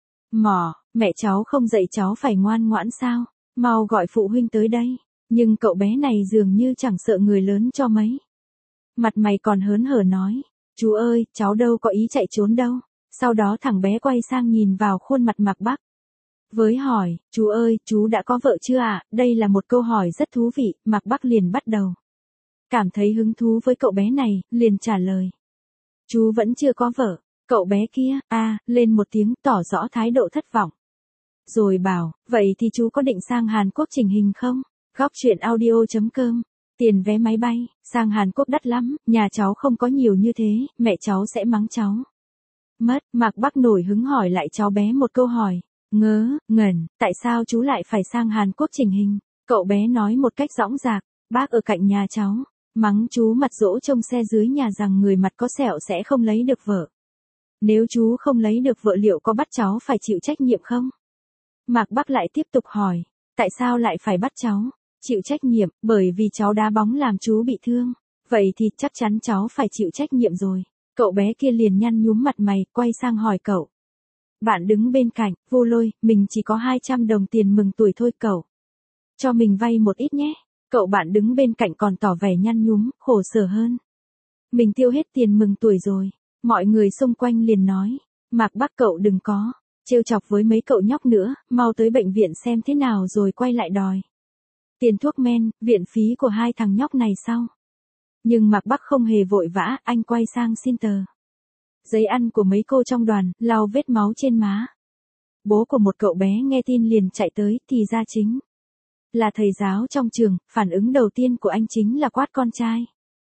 S1: Mỏ, mẹ cháu không dạy cháu phải ngoan ngoãn sao? Mau gọi phụ huynh tới đây. Nhưng cậu bé này dường như chẳng sợ người lớn cho mấy. Mặt mày còn hớn hở nói, chú ơi, cháu đâu có ý chạy trốn đâu. Sau đó thằng bé quay sang nhìn vào khuôn mặt Mạc Bắc với hỏi, chú ơi, chú đã có vợ chưa ạ? À? Đây là một câu hỏi rất thú vị. Mạc Bắc liền bắt đầu cảm thấy hứng thú với cậu bé này, liền trả lời. Chú vẫn chưa có vợ. Cậu bé kia, a à, lên một tiếng, tỏ rõ thái độ thất vọng. Rồi bảo, vậy thì chú có định sang Hàn Quốc chỉnh hình không? Góc chuyện audio chấm com. Tiền vé máy bay, sang Hàn Quốc đắt lắm, nhà cháu không có nhiều như thế, mẹ cháu sẽ mắng cháu mất. Mạc Bắc nổi hứng hỏi lại cháu bé một câu hỏi. Ngớ, ngẩn, tại sao chú lại phải sang Hàn Quốc chỉnh hình? Cậu bé nói một cách dõng dạc, bác ở cạnh nhà cháu mắng chú mặt dỗ trông xe dưới nhà rằng người mặt có sẹo sẽ không lấy được vợ. Nếu chú không lấy được vợ liệu có bắt cháu phải chịu trách nhiệm không? Mạc Bắc lại tiếp tục hỏi, Tại sao lại phải bắt cháu? Chịu trách nhiệm, bởi vì cháu đá bóng làm chú bị thương. Vậy thì chắc chắn cháu phải chịu trách nhiệm rồi. Cậu bé kia liền nhăn nhúm mặt mày, quay sang hỏi cậu. Bạn đứng bên cạnh, Vu Lôi, mình chỉ có hai trăm đồng tiền mừng tuổi thôi cậu. Cho mình vay một ít nhé. Cậu bạn đứng bên cạnh còn tỏ vẻ nhăn nhúm, khổ sở hơn. Mình tiêu hết tiền mừng tuổi rồi. Mọi người xung quanh liền nói. Mạc Bắc cậu đừng có trêu chọc với mấy cậu nhóc nữa, mau tới bệnh viện xem thế nào rồi quay lại đòi tiền thuốc men, viện phí của hai thằng nhóc này sau. Nhưng Mạc Bắc không hề vội vã, anh quay sang xin tờ giấy ăn của mấy cô trong đoàn, lau vết máu trên má. Bố của một cậu bé nghe tin liền chạy tới, thì ra chính là thầy giáo trong trường. Phản ứng đầu tiên của anh chính là quát con trai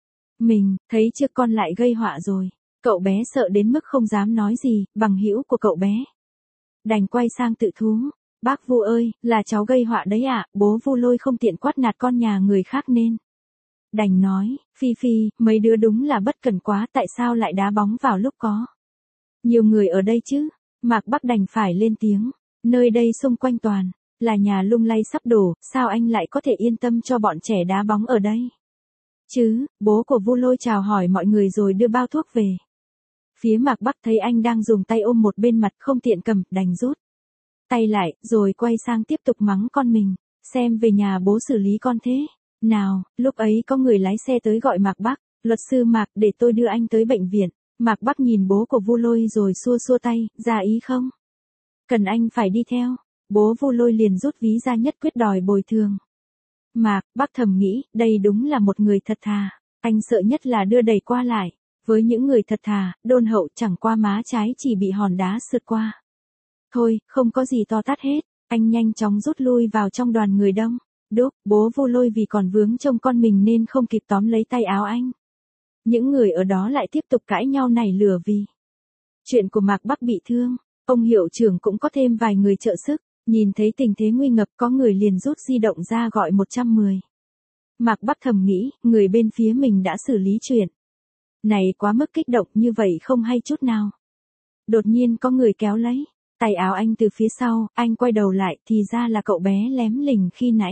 S1: mình, thấy chưa, con lại gây họa rồi. Cậu bé sợ đến mức không dám nói gì. Bằng hữu của cậu bé đành quay sang tự thú. Bác Vu ơi, là cháu gây họa đấy ạ. Bố Vu Lôi không tiện quát nạt con nhà người khác nên đành nói, Phi Phi, mấy đứa đúng là bất cẩn quá, tại sao lại đá bóng vào lúc có nhiều người ở đây chứ? Mạc Bắc đành phải lên tiếng, nơi đây xung quanh toàn là nhà lung lay sắp đổ, sao anh lại có thể yên tâm cho bọn trẻ đá bóng ở đây? Chứ, bố của Vu Lôi chào hỏi mọi người rồi đưa bao thuốc về. Phía Mạc Bắc thấy anh đang dùng tay ôm một bên mặt không tiện cầm, đành rút tay lại, rồi quay sang tiếp tục mắng con mình, xem về nhà bố xử lý con thế nào. Lúc ấy có người lái xe tới gọi Mạc Bắc, luật sư Mạc, để tôi đưa anh tới bệnh viện. Mạc Bắc nhìn bố của Vu Lôi rồi xua xua tay, ra ý không? Cần anh phải đi theo. Bố Vu Lôi liền rút ví ra nhất quyết đòi bồi thường. Mạc Bắc thầm nghĩ, đây đúng là một người thật thà. Anh sợ nhất là đưa đẩy qua lại. Với những người thật thà, đôn hậu chẳng qua má trái chỉ bị hòn đá sượt qua. Thôi, không có gì to tát hết. Anh nhanh chóng rút lui vào trong đoàn người đông. Đúc, bố Vu Lôi vì còn vướng trông con mình nên không kịp tóm lấy tay áo anh. Những người ở đó lại tiếp tục cãi nhau nảy lửa vì chuyện của Mạc Bắc bị thương. Ông hiệu trưởng cũng có thêm vài người trợ sức. Nhìn thấy tình thế nguy ngập, có người liền rút di động ra gọi một trăm mười. Mạc Bắc thầm nghĩ, người bên phía mình đã xử lý chuyện này quá mức kích động, như vậy không hay chút nào. Đột nhiên có người kéo lấy tay áo anh từ phía sau, anh quay đầu lại, thì ra là cậu bé lém lỉnh khi nãy.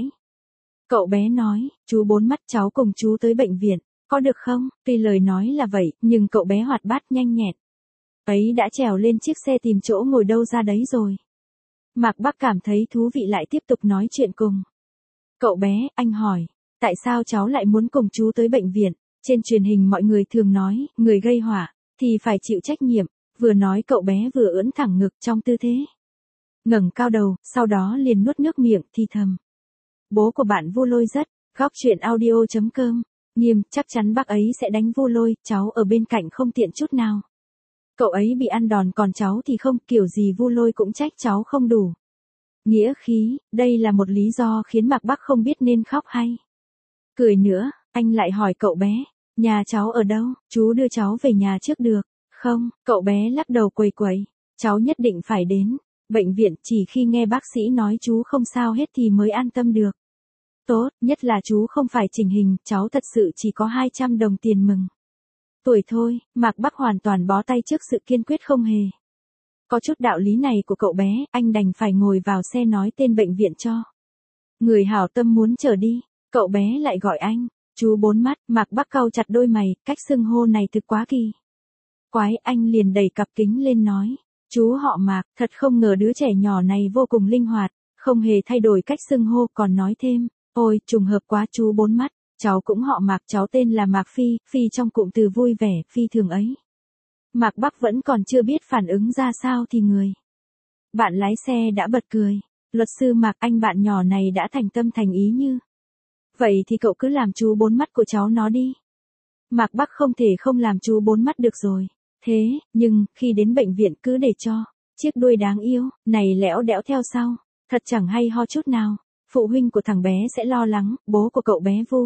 S1: Cậu bé nói, chú Bốn Mắt, cháu cùng chú tới bệnh viện, có được không? Tuy lời nói là vậy, nhưng cậu bé hoạt bát nhanh nhẹn ấy đã trèo lên chiếc xe tìm chỗ ngồi đâu ra đấy rồi. Mạc Bắc cảm thấy thú vị lại tiếp tục nói chuyện cùng cậu bé. Anh hỏi, tại sao cháu lại muốn cùng chú tới bệnh viện? Trên truyền hình mọi người thường nói, người gây họa thì phải chịu trách nhiệm. Vừa nói cậu bé vừa ưỡn thẳng ngực trong tư thế ngẩng cao đầu, sau đó liền nuốt nước miệng thì thầm. Bố của bạn Vu Lôi rất góc chuyện audio chấm com. Nghiêm, chắc chắn bác ấy sẽ đánh Vu Lôi, cháu ở bên cạnh không tiện chút nào. Cậu ấy bị ăn đòn còn cháu thì không, kiểu gì Vu Lôi cũng trách cháu không đủ nghĩa khí. Đây là một lý do khiến Mạc Bắc không biết nên khóc hay cười nữa. Anh lại hỏi cậu bé, nhà cháu ở đâu, chú đưa cháu về nhà trước được không? Cậu bé lắc đầu quầy quầy, cháu nhất định phải đến bệnh viện, chỉ khi nghe bác sĩ nói chú không sao hết thì mới an tâm được. Tốt, nhất là chú không phải chỉnh hình, cháu thật sự chỉ có hai trăm đồng tiền mừng tuổi thôi. Mạc Bắc hoàn toàn bó tay trước sự kiên quyết không hề có chút đạo lý này của cậu bé. Anh đành phải ngồi vào xe nói tên bệnh viện cho người hảo tâm muốn chở đi. Cậu bé lại gọi anh, chú Bốn Mắt. Mạc Bắc cau chặt đôi mày, cách xưng hô này thực quá kỳ quái. Anh liền đẩy cặp kính lên nói, chú họ Mạc. Thật không ngờ đứa trẻ nhỏ này vô cùng linh hoạt, không hề thay đổi cách xưng hô, còn nói thêm, ôi, trùng hợp quá chú Bốn Mắt, cháu cũng họ Mạc, cháu tên là Mạc Phi, Phi trong cụm từ vui vẻ, phi thường ấy. Mạc Bắc vẫn còn chưa biết phản ứng ra sao thì người bạn lái xe đã bật cười. Luật sư Mạc, anh bạn nhỏ này đã thành tâm thành ý như vậy thì cậu cứ làm chú Bốn Mắt của cháu nó đi. Mạc Bắc không thể không làm chú Bốn Mắt được rồi. Thế, nhưng, khi đến bệnh viện cứ để cho chiếc đuôi đáng yêu này lẽo đẽo theo sau, thật chẳng hay ho chút nào. Phụ huynh của thằng bé sẽ lo lắng, bố của cậu bé Vu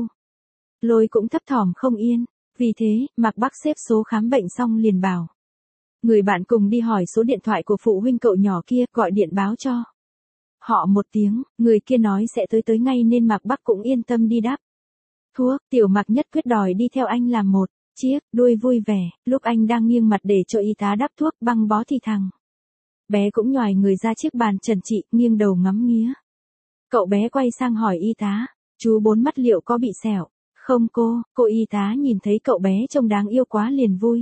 S1: Lôi cũng thấp thỏm không yên. Vì thế, Mạc Bắc xếp số khám bệnh xong liền bảo người bạn cùng đi hỏi số điện thoại của phụ huynh cậu nhỏ kia, gọi điện báo cho họ một tiếng. Người kia nói sẽ tới tới ngay nên Mạc Bắc cũng yên tâm đi đắp thuốc. Tiểu Mạc nhất quyết đòi đi theo anh làm một chiếc đuôi vui vẻ. Lúc anh đang nghiêng mặt để cho y tá đắp thuốc băng bó thì thằng bé cũng nhoài người ra chiếc bàn trần trị, nghiêng đầu ngắm nghía Cậu bé quay sang hỏi y tá, chú bốn mắt liệu có bị sẹo? Không cô, cô y tá nhìn thấy cậu bé trông đáng yêu quá liền vui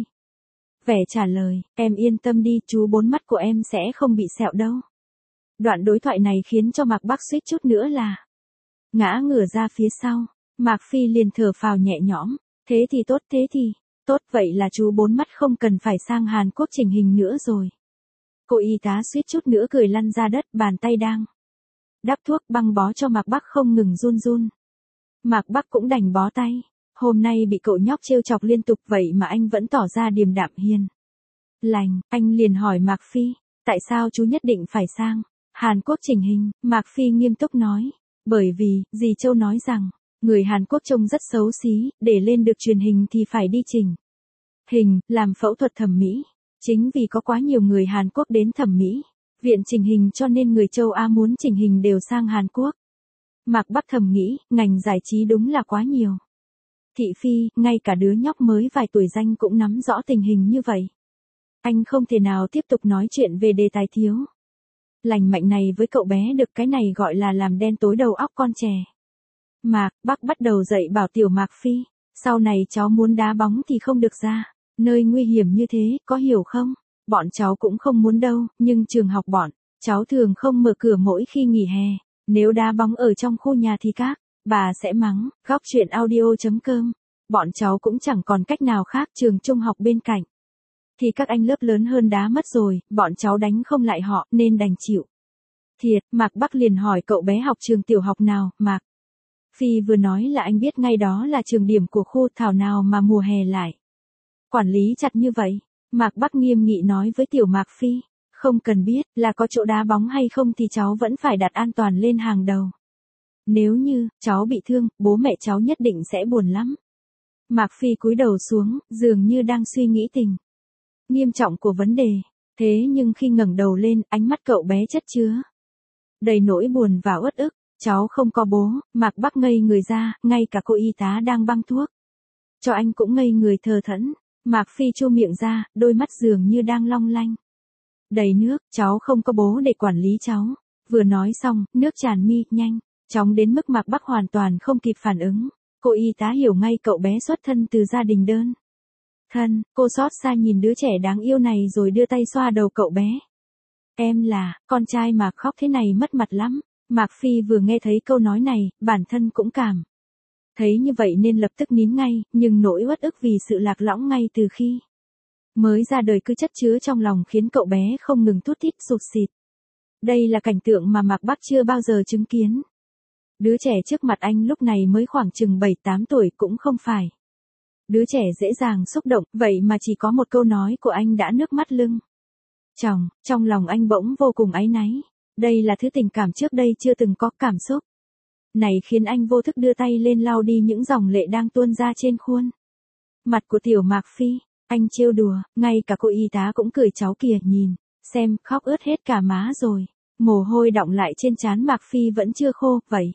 S1: vẻ trả lời, em yên tâm đi, chú bốn mắt của em sẽ không bị sẹo đâu. Đoạn đối thoại này khiến cho Mạc Bắc suýt chút nữa là ngã ngửa ra phía sau. Mạc Phi liền thở phào nhẹ nhõm, thế thì tốt, thế thì tốt, vậy là chú bốn mắt không cần phải sang Hàn Quốc chỉnh hình nữa rồi. Cô y tá suýt chút nữa cười lăn ra đất, bàn tay đang đắp thuốc băng bó cho Mạc Bắc không ngừng run run. Mạc Bắc cũng đành bó tay. Hôm nay bị cậu nhóc trêu chọc liên tục vậy mà anh vẫn tỏ ra điềm đạm hiền lành. Anh liền hỏi Mạc Phi, tại sao chú nhất định phải sang Hàn Quốc chỉnh hình? Mạc Phi nghiêm túc nói, bởi vì, dì Châu nói rằng, người Hàn Quốc trông rất xấu xí, để lên được truyền hình thì phải đi chỉnh hình, làm phẫu thuật thẩm mỹ. Chính vì có quá nhiều người Hàn Quốc đến thẩm mỹ viện chỉnh hình cho nên người châu Á muốn chỉnh hình đều sang Hàn Quốc. Mạc Bắc thầm nghĩ, ngành giải trí đúng là quá nhiều thị phi, ngay cả đứa nhóc mới vài tuổi danh cũng nắm rõ tình hình như vậy. Anh không thể nào tiếp tục nói chuyện về đề tài thiếu lành mạnh này với cậu bé được, cái này gọi là làm đen tối đầu óc con trẻ. Mạc Bắc bắt đầu dạy bảo tiểu Mạc Phi, sau này cháu muốn đá bóng thì không được ra nơi nguy hiểm như thế, có hiểu không? Bọn cháu cũng không muốn đâu, nhưng trường học bọn cháu thường không mở cửa mỗi khi nghỉ hè. Nếu đá bóng ở trong khu nhà thì các bà sẽ mắng. Góc chuyện audio chấm com. Bọn cháu cũng chẳng còn cách nào khác, trường trung học bên cạnh thì các anh lớp lớn hơn đá mất rồi, bọn cháu đánh không lại họ nên đành chịu thiệt. Mạc Bắc liền hỏi cậu bé học trường tiểu học nào. Mạc Phi vừa nói là anh biết ngay đó là trường điểm của khu, thảo nào mà mùa hè lại quản lý chặt như vậy. Mạc Bắc nghiêm nghị nói với tiểu Mạc Phi, không cần biết là có chỗ đá bóng hay không thì cháu vẫn phải đặt an toàn lên hàng đầu. Nếu như cháu bị thương, bố mẹ cháu nhất định sẽ buồn lắm. Mạc Phi cúi đầu xuống, dường như đang suy nghĩ tình nghiêm trọng của vấn đề. Thế nhưng khi ngẩng đầu lên, ánh mắt cậu bé chất chứa đầy nỗi buồn và uất ức. Cháu không có bố. Mạc Bắc ngây người ra, ngay cả cô y tá đang băng thuốc cho anh cũng ngây người thờ thẫn. Mạc Phi chu miệng ra, đôi mắt dường như đang long lanh đầy nước. Cháu không có bố để quản lý cháu. Vừa nói xong, nước tràn mi nhanh chóng đến mức Mạc Bắc hoàn toàn không kịp phản ứng. Cô y tá hiểu ngay cậu bé xuất thân từ gia đình đơn thân. Cô xót xa nhìn đứa trẻ đáng yêu này rồi đưa tay xoa đầu cậu bé. Em là con trai mà khóc thế này mất mặt lắm. Mạc Phi vừa nghe thấy câu nói này, bản thân cũng cảm thấy như vậy nên lập tức nín ngay, nhưng nỗi uất ức vì sự lạc lõng ngay từ khi mới ra đời cứ chất chứa trong lòng khiến cậu bé không ngừng thút thít sụt sịt. Đây là cảnh tượng mà Mạc Bắc chưa bao giờ chứng kiến. Đứa trẻ trước mặt anh lúc này mới khoảng chừng bảy tám tuổi, cũng không phải đứa trẻ dễ dàng xúc động, vậy mà chỉ có một câu nói của anh đã nước mắt lưng tròng. Trong lòng anh bỗng vô cùng áy náy. Đây là thứ tình cảm trước đây chưa từng có. Cảm xúc này khiến anh vô thức đưa tay lên lau đi những dòng lệ đang tuôn ra trên khuôn mặt của tiểu Mạc Phi. Anh trêu đùa, ngay cả cô y tá cũng cười, cháu kìa, nhìn xem, khóc ướt hết cả má rồi. Mồ hôi đọng lại trên trán Mạc Phi vẫn chưa khô, vậy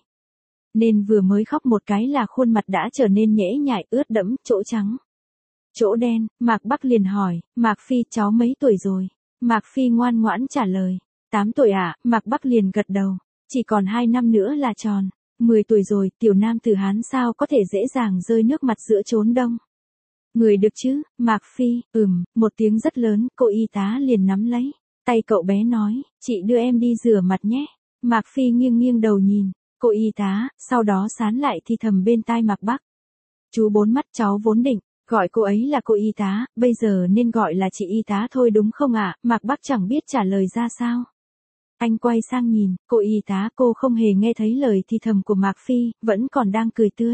S1: nên vừa mới khóc một cái là khuôn mặt đã trở nên nhễ nhại, ướt đẫm, chỗ trắng chỗ đen. Mạc Bắc liền hỏi, Mạc Phi, cháu mấy tuổi rồi? Mạc Phi ngoan ngoãn trả lời, tám tuổi ạ. À? Mạc Bắc liền gật đầu, chỉ còn hai năm nữa là tròn mười tuổi rồi. Tiểu nam tử Hán sao có thể dễ dàng rơi nước mặt giữa chốn đông người được chứ? Mạc Phi, ừm, một tiếng rất lớn. Cô y tá liền nắm lấy tay cậu bé nói, chị đưa em đi rửa mặt nhé. Mạc Phi nghiêng nghiêng đầu nhìn cô y tá, sau đó sán lại thì thầm bên tai Mạc Bắc. Chú bốn mắt, cháu vốn định gọi cô ấy là cô y tá, bây giờ nên gọi là chị y tá thôi đúng không ạ? À? Mạc Bắc chẳng biết trả lời ra sao. Anh quay sang nhìn cô y tá, cô không hề nghe thấy lời thì thầm của Mạc Phi, vẫn còn đang cười tươi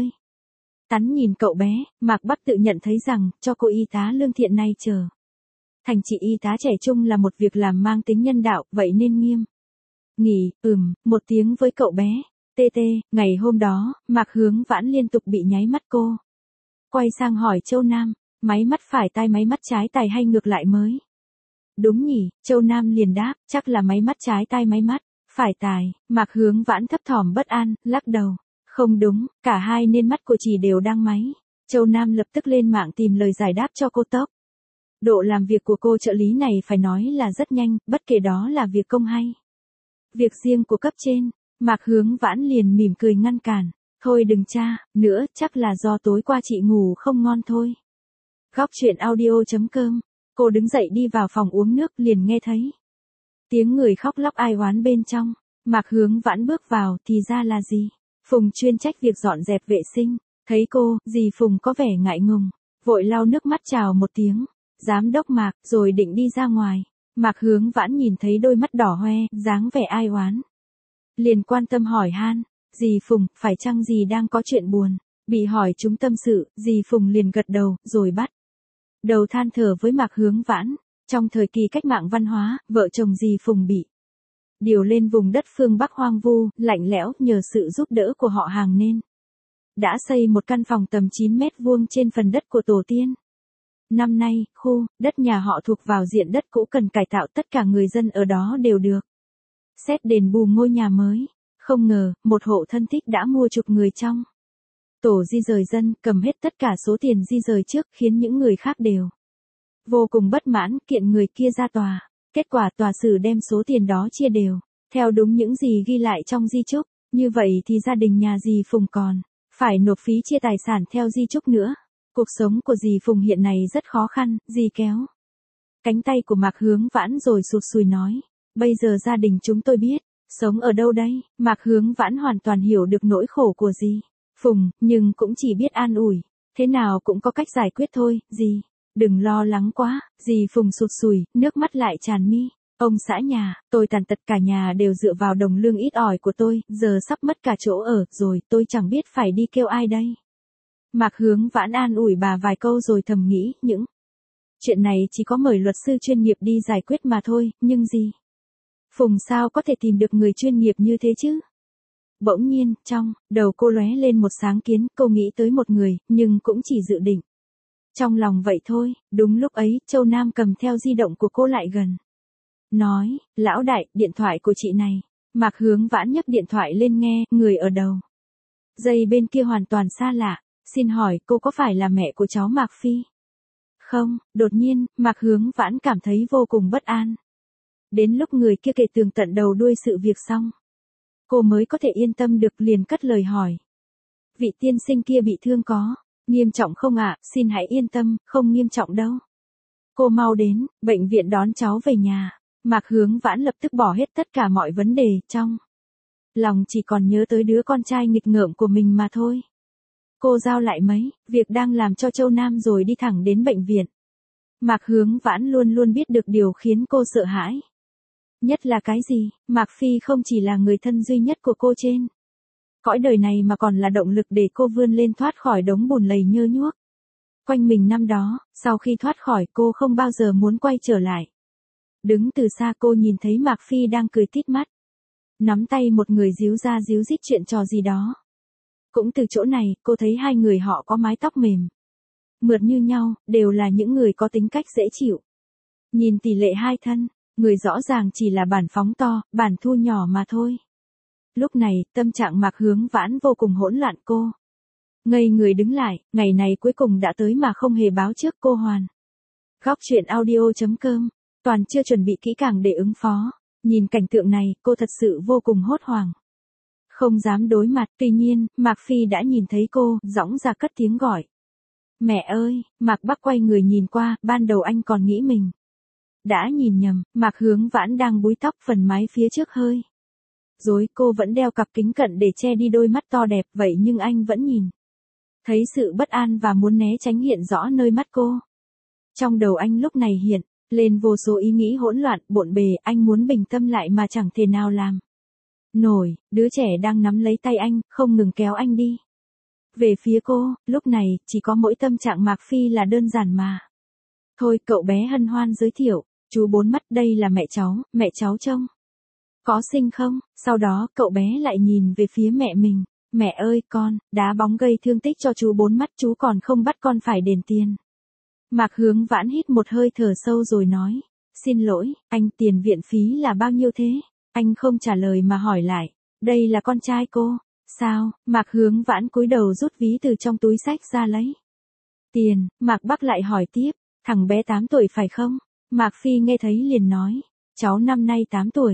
S1: tắn nhìn cậu bé. Mạc Bắc tự nhận thấy rằng, cho cô y tá lương thiện này trở thành chị y tá trẻ trung là một việc làm mang tính nhân đạo, vậy nên nghiêm nghỉ, ừm, một tiếng với cậu bé. Tê tê, ngày hôm đó, Mạc Hướng Vãn liên tục bị nháy mắt. Cô quay sang hỏi Châu Nam, máy mắt phải tai máy mắt trái tai hay ngược lại mới đúng nhỉ? Châu Nam liền đáp, chắc là máy mắt trái tai máy mắt phải tai. Mạc Hướng Vãn thấp thỏm bất an, lắc đầu, không đúng, cả hai nên mắt của chị đều đang máy. Châu Nam lập tức lên mạng tìm lời giải đáp cho cô. Tốc độ làm việc của cô trợ lý này phải nói là rất nhanh, bất kể đó là việc công hay việc riêng của cấp trên. Mạc Hướng Vãn liền mỉm cười ngăn cản. Thôi đừng cha, nữa, chắc là do tối qua chị ngủ không ngon thôi. Góc chuyện audio.com. Cô đứng dậy đi vào phòng uống nước liền nghe thấy tiếng người khóc lóc ai oán bên trong. Mạc Hướng Vãn bước vào thì ra là dì Phùng chuyên trách việc dọn dẹp vệ sinh. Thấy cô, dì Phùng có vẻ ngại ngùng, vội lau nước mắt chào một tiếng. Giám đốc Mạc, rồi định đi ra ngoài. Mạc Hướng Vãn nhìn thấy đôi mắt đỏ hoe, dáng vẻ ai oán. Liền quan tâm hỏi han, dì Phùng, phải chăng dì đang có chuyện buồn? Bị hỏi chúng tâm sự, dì Phùng liền gật đầu, rồi bắt đầu than thở với Mạc Hướng Vãn. Trong thời kỳ cách mạng văn hóa, vợ chồng dì Phùng bị điều lên vùng đất phương Bắc hoang vu, lạnh lẽo, nhờ sự giúp đỡ của họ hàng nên đã xây một căn phòng tầm chín mét vuông trên phần đất của tổ tiên. Năm nay, khu đất nhà họ thuộc vào diện đất cũ cần cải tạo, tất cả người dân ở đó đều được xét đền bù ngôi nhà mới. Không ngờ, một hộ thân thích đã mua chuộc người trong tổ di rời dân, cầm hết tất cả số tiền di rời trước, khiến những người khác đều vô cùng bất mãn, kiện người kia ra tòa. Kết quả tòa xử đem số tiền đó chia đều theo đúng những gì ghi lại trong di chúc. Như vậy thì gia đình nhà dì Phùng còn phải nộp phí chia tài sản theo di chúc nữa. Cuộc sống của dì Phùng hiện nay rất khó khăn. Dì kéo cánh tay của Mạc Hướng Vãn rồi sụt sùi nói, bây giờ gia đình chúng tôi biết sống ở đâu đây. Mạc Hướng Vãn hoàn toàn hiểu được nỗi khổ của dì Phùng, nhưng cũng chỉ biết an ủi, thế nào cũng có cách giải quyết thôi. Dì đừng lo lắng quá. Dì Phùng sụt sùi, nước mắt lại tràn mi. Ông xã nhà, tôi tàn tật, cả nhà đều dựa vào đồng lương ít ỏi của tôi, giờ sắp mất cả chỗ ở rồi, tôi chẳng biết phải đi kêu ai đây. Mạc Hướng Vãn an ủi bà vài câu rồi thầm nghĩ, những chuyện này chỉ có mời luật sư chuyên nghiệp đi giải quyết mà thôi, nhưng dì Phùng sao có thể tìm được người chuyên nghiệp như thế chứ? Bỗng nhiên, trong đầu cô lóe lên một sáng kiến, cô nghĩ tới một người, nhưng cũng chỉ dự định trong lòng vậy thôi. Đúng lúc ấy, Châu Nam cầm theo di động của cô lại gần, nói, lão đại, điện thoại của chị này. Mạc Hướng Vãn nhấc điện thoại lên nghe, người ở đầu dây bên kia hoàn toàn xa lạ. Xin hỏi, cô có phải là mẹ của cháu Mạc Phi? Không. Đột nhiên, Mạc Hướng Vãn cảm thấy vô cùng bất an. Đến lúc người kia kể tường tận đầu đuôi sự việc xong, cô mới có thể yên tâm được, liền cất lời hỏi. Vị tiên sinh kia bị thương có nghiêm trọng không ạ? Xin hãy yên tâm, không nghiêm trọng đâu. Cô mau đến bệnh viện đón cháu về nhà. Mạc Hướng Vãn lập tức bỏ hết tất cả mọi vấn đề, trong lòng chỉ còn nhớ tới đứa con trai nghịch ngợm của mình mà thôi. Cô giao lại mấy việc đang làm cho Châu Nam rồi đi thẳng đến bệnh viện. Mạc Hướng Vãn luôn luôn biết được điều khiến cô sợ hãi nhất là cái gì. Mạc Phi không chỉ là người thân duy nhất của cô trên cõi đời này mà còn là động lực để cô vươn lên thoát khỏi đống bùn lầy nhơ nhuốc quanh mình năm đó. Sau khi thoát khỏi, cô không bao giờ muốn quay trở lại. Đứng từ xa cô nhìn thấy Mạc Phi đang cười tít mắt, nắm tay một người díu ra díu dít chuyện trò gì đó. Cũng từ chỗ này, cô thấy hai người họ có mái tóc mềm mượt như nhau, đều là những người có tính cách dễ chịu. Nhìn tỷ lệ hai thân, người rõ ràng chỉ là bản phóng to, bản thu nhỏ mà thôi. Lúc này, tâm trạng Mạc Hướng Vãn vô cùng hỗn loạn. Cô ngây người đứng lại, ngày này cuối cùng đã tới mà không hề báo trước. Cô hoàn Góc chuyện audio.com. Toàn chưa chuẩn bị kỹ càng để ứng phó. Nhìn cảnh tượng này, cô thật sự vô cùng hốt hoảng, không dám đối mặt. Tuy nhiên, Mạc Phi đã nhìn thấy cô, dõng ra cất tiếng gọi. Mẹ ơi! Mạc Bắc quay người nhìn qua, ban đầu anh còn nghĩ mình đã nhìn nhầm. Mạc Hướng Vãn đang búi tóc, phần mái phía trước hơi rối, cô vẫn đeo cặp kính cận để che đi đôi mắt to đẹp, vậy nhưng anh vẫn nhìn thấy sự bất an và muốn né tránh hiện rõ nơi mắt cô. Trong đầu anh lúc này hiện lên vô số ý nghĩ hỗn loạn, bộn bề. Anh muốn bình tâm lại mà chẳng thể nào làm nổi. Đứa trẻ đang nắm lấy tay anh, không ngừng kéo anh đi về phía cô. Lúc này, chỉ có mỗi tâm trạng Mạc Phi là đơn giản mà thôi. Cậu bé hân hoan giới thiệu, chú Bốn Mắt, đây là mẹ cháu, mẹ cháu trông có xinh không? Sau đó, cậu bé lại nhìn về phía mẹ mình. Mẹ ơi, con đá bóng gây thương tích cho chú Bốn Mắt, chú còn không bắt con phải đền tiền. Mạc Hướng Vãn hít một hơi thở sâu rồi nói, xin lỗi, anh, tiền viện phí là bao nhiêu thế? Anh không trả lời mà hỏi lại, đây là con trai cô. Sao? Mạc Hướng Vãn cúi đầu rút ví từ trong túi xách ra lấy tiền. Mạc Bắc lại hỏi tiếp, thằng bé tám tuổi phải không? Mạc Phi nghe thấy liền nói, cháu năm nay tám tuổi.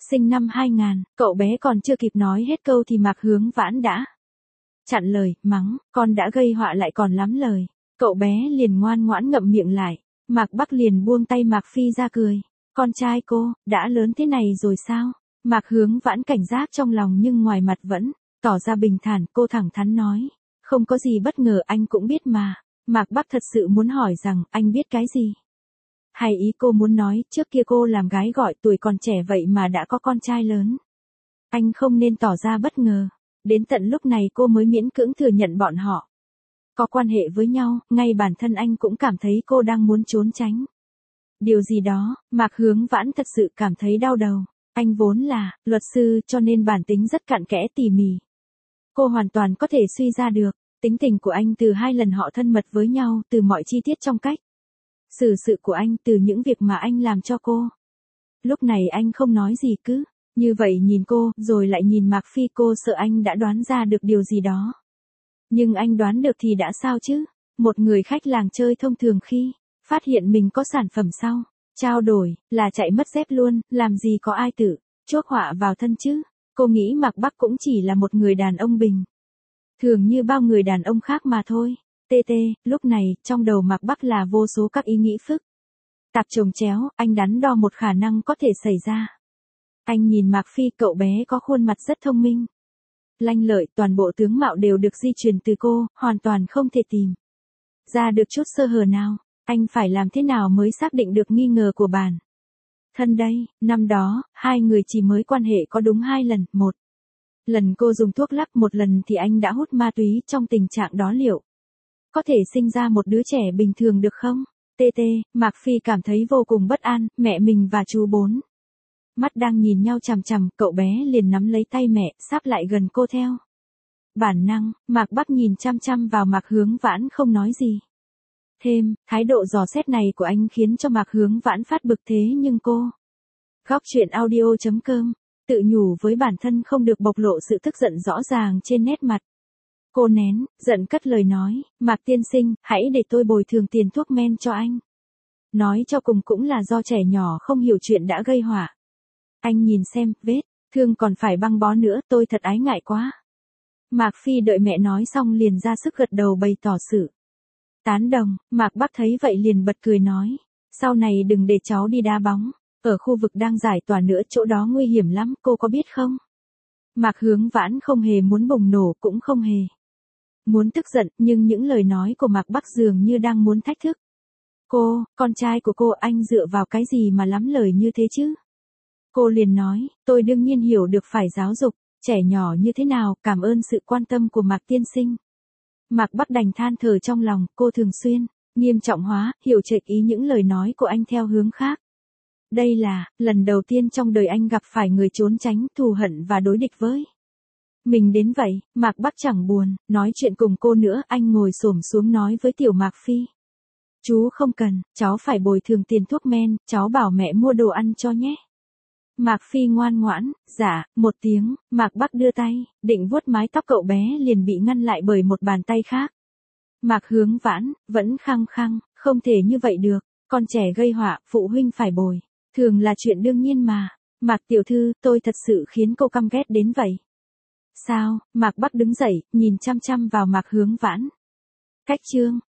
S1: sinh năm hai nghìn, cậu bé còn chưa kịp nói hết câu thì Mạc Hướng Vãn đã chặn lời, mắng, con đã gây họa lại còn lắm lời. Cậu bé liền ngoan ngoãn ngậm miệng lại, Mạc Bắc liền buông tay Mạc Phi ra cười. Con trai cô, đã lớn thế này rồi sao? Mạc Hướng Vãn cảnh giác trong lòng nhưng ngoài mặt vẫn tỏ ra bình thản, cô thẳng thắn nói. Không có gì bất ngờ, anh cũng biết mà. Mạc Bắc thật sự muốn hỏi rằng, anh biết cái gì? Hay ý cô muốn nói, trước kia cô làm gái gọi tuổi còn trẻ vậy mà đã có con trai lớn. Anh không nên tỏ ra bất ngờ. Đến tận lúc này cô mới miễn cưỡng thừa nhận bọn họ có quan hệ với nhau, ngay bản thân anh cũng cảm thấy cô đang muốn trốn tránh điều gì đó. Mạc Hướng Vãn thật sự cảm thấy đau đầu. Anh vốn là luật sư cho nên bản tính rất cặn kẽ tỉ mỉ. Cô hoàn toàn có thể suy ra được tính tình của anh từ hai lần họ thân mật với nhau, từ mọi chi tiết trong cách xử sự của anh, từ những việc mà anh làm cho cô. Lúc này anh không nói gì, cứ như vậy nhìn cô, rồi lại nhìn Mạc Phi. Cô sợ anh đã đoán ra được điều gì đó. Nhưng anh đoán được thì đã sao chứ? Một người khách làng chơi thông thường khi phát hiện mình có sản phẩm sau trao đổi, là chạy mất dép luôn, làm gì có ai tự chuốc họa vào thân chứ? Cô nghĩ Mạc Bắc cũng chỉ là một người đàn ông bình thường như bao người đàn ông khác mà thôi. Tê tê, lúc này, trong đầu Mạc Bắc là vô số các ý nghĩ phức tạp chồng chéo, anh đắn đo một khả năng có thể xảy ra. Anh nhìn Mạc Phi, cậu bé có khuôn mặt rất thông minh, lanh lợi, toàn bộ tướng mạo đều được di truyền từ cô, hoàn toàn không thể tìm ra được chút sơ hở nào. Anh phải làm thế nào mới xác định được nghi ngờ của bản thân đây? Năm đó, hai người chỉ mới quan hệ có đúng hai lần, một lần cô dùng thuốc lắc, một lần thì anh đã hút ma túy. Trong tình trạng đó liệu có thể sinh ra một đứa trẻ bình thường được không? Tê tê, Mạc Phi cảm thấy vô cùng bất an, mẹ mình và chú bốn mắt đang nhìn nhau chằm chằm, cậu bé liền nắm lấy tay mẹ, sáp lại gần cô theo bản năng. Mạc Bắc nhìn chăm chăm vào Mạc Hướng Vãn không nói gì thêm. Thái độ dò xét này của anh khiến cho Mạc Hướng Vãn phát bực, thế nhưng cô Góc truyện audio chấm com tự nhủ với bản thân không được bộc lộ sự tức giận rõ ràng trên nét mặt. Cô nén giận cất lời nói, Mạc tiên sinh, hãy để tôi bồi thường tiền thuốc men cho anh. Nói cho cùng cũng là do trẻ nhỏ không hiểu chuyện đã gây họa. Anh nhìn xem, vết thương còn phải băng bó nữa, tôi thật ái ngại quá. Mạc Phi đợi mẹ nói xong liền ra sức gật đầu bày tỏ sự tán đồng. Mạc Bắc thấy vậy liền bật cười nói, sau này đừng để cháu đi đá bóng ở khu vực đang giải tỏa nữa, chỗ đó nguy hiểm lắm, cô có biết không? Mạc Hướng Vãn không hề muốn bùng nổ, cũng không hề muốn tức giận, nhưng những lời nói của Mạc Bắc dường như đang muốn thách thức cô. Con trai của cô, anh dựa vào cái gì mà lắm lời như thế chứ? Cô liền nói, tôi đương nhiên hiểu được phải giáo dục trẻ nhỏ như thế nào, cảm ơn sự quan tâm của Mạc tiên sinh. Mạc Bắc đành than thở trong lòng, cô thường xuyên nghiêm trọng hóa, hiểu chệch ý những lời nói của anh theo hướng khác. Đây là lần đầu tiên trong đời anh gặp phải người trốn tránh, thù hận và đối địch với mình đến vậy. Mạc Bắc chẳng buồn nói chuyện cùng cô nữa, anh ngồi xổm xuống nói với tiểu Mạc Phi, chú không cần, cháu phải bồi thường tiền thuốc men, cháu bảo mẹ mua đồ ăn cho nhé. Mạc Phi ngoan ngoãn, dạ, một tiếng. Mạc Bắc đưa tay định vuốt mái tóc cậu bé liền bị ngăn lại bởi một bàn tay khác. Mạc Hướng Vãn vẫn khăng khăng, không thể như vậy được, con trẻ gây họa, phụ huynh phải bồi thường là chuyện đương nhiên mà. Mạc tiểu thư, tôi thật sự khiến cô căm ghét đến vậy sao? Mạc Bắc đứng dậy, nhìn chăm chăm vào Mạc Hướng Vãn. Cách chương